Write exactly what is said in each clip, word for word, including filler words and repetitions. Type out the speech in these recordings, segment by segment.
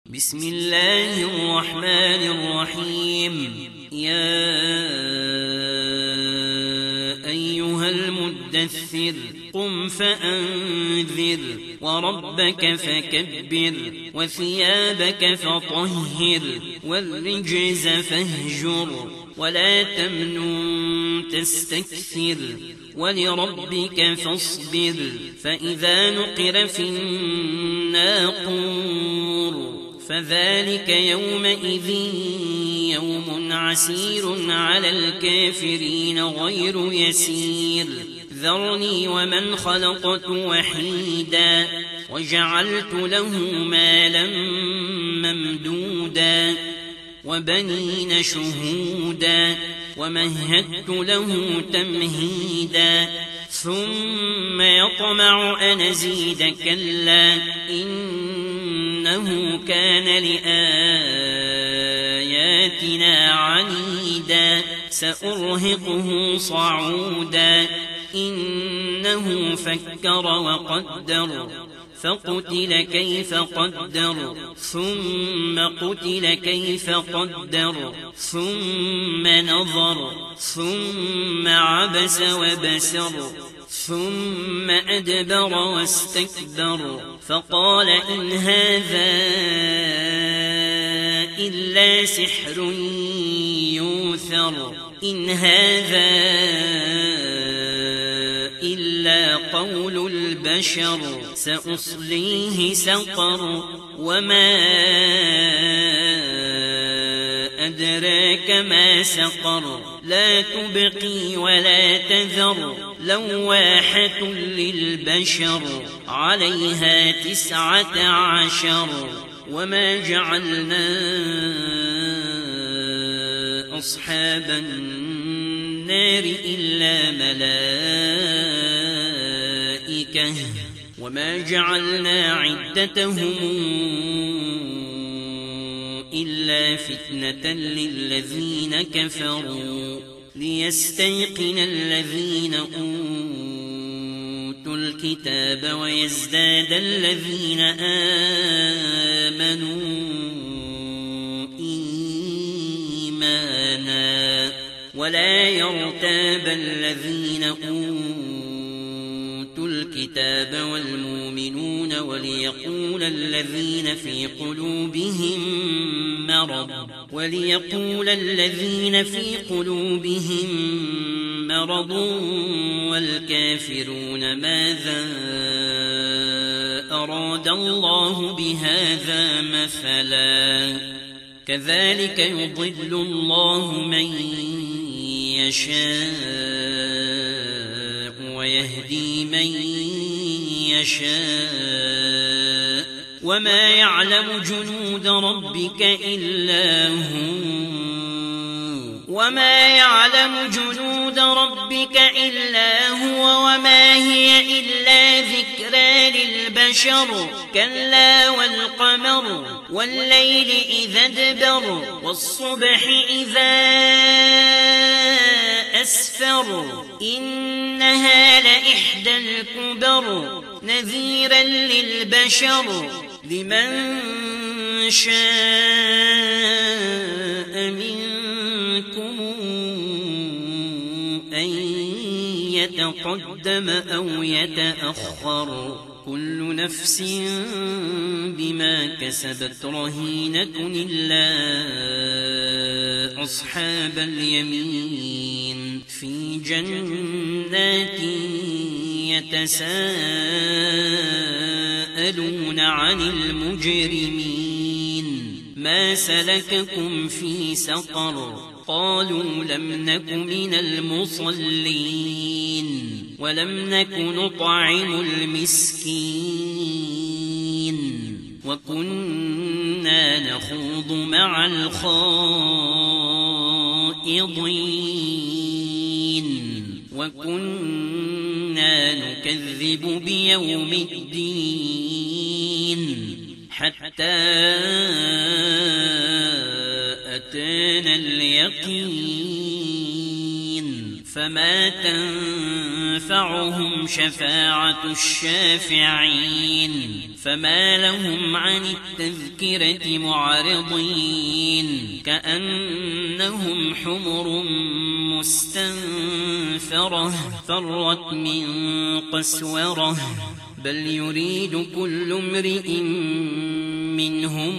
بسم الله الرحمن الرحيم. يا أيها المدثر قم فأنذر وربك فكبر وثيابك فطهر والرجز فاهجر ولا تمنن تستكثر ولربك فاصبر فإذا نقر في الناقور فذلك يومئذ يوم عسير على الكافرين غير يسير. ذرني ومن خلقت وحيدا وجعلت له مالا ممدودا وبنين شهودا ومهدت له تمهيدا ثم يطمع أن أزيد كلا إنه كان لآياتنا عنيدا سأرهقه صعودا إنه فكر وقدر فقتل كيف قدر ثم قتل كيف قدر ثم نظر ثم عبس وبسر ثم أدبر واستكبر فقال إن هذا إلا سحر يوثر إن هذا إلا قول البشر سأصليه سقر وما أدراك ما سقر لا تبقي ولا تذر لواحة للبشر عليها تسعة عشر. وما جعلنا أصحاب النار إلا ملائكة وما جعلنا عدتهم إلا فتنة للذين كفروا ليستيقن الذين أوتوا الكتاب ويزداد الذين آمنوا إيمانا ولا يرتاب الذين أوتوا الكتاب والمؤمنون وليقول الذين في قلوبهم مرض وليقول الذين في قلوبهم مرض والكافرون ماذا أراد الله بهذا مثلا كذلك يضل الله من يشاء ويهدي من يشاء وما يعلم جنود ربك إلا هو وما يعلم جنود ربك إلا هو وما هي إلا ذكرى للبشر كلا والقمر والليل إذا ادبر والصبح إذا أسفر إنها لإحدى الكبر نذيرا للبشر لمن شاء منكم أن يتقدم أو يتأخر كل نفس بما كسبت رهينة إلا أصحاب اليمين في جنات يتساءلون عن المجرمين ما سلككم في سقر قالوا لم نك من المصلين ولم نك نطعم المسكين وكنا نخوض مع الخائضين وكنا نكذب بيوم الدين حتى أتانا اليقين فما تنفعهم شفاعة الشافعين فما لهم عن التذكرة معرضين كأنهم حمر مستنفرة فرت من قسورة بل يريد كل امرئ منهم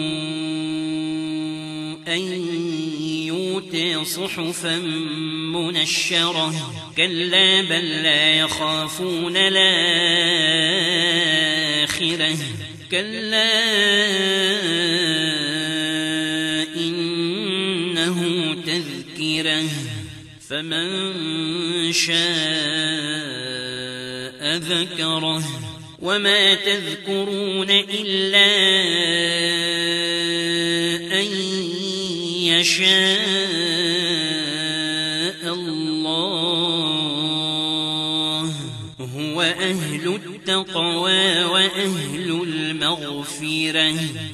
أن يؤتى صحفا منشرة كلا بل لا يخافون الآخرة كلا إنه تذكرة فمن شاء ذكره وما تذكرون إلا أن يشاء الله هو أهل التقوى وأهل المغفرة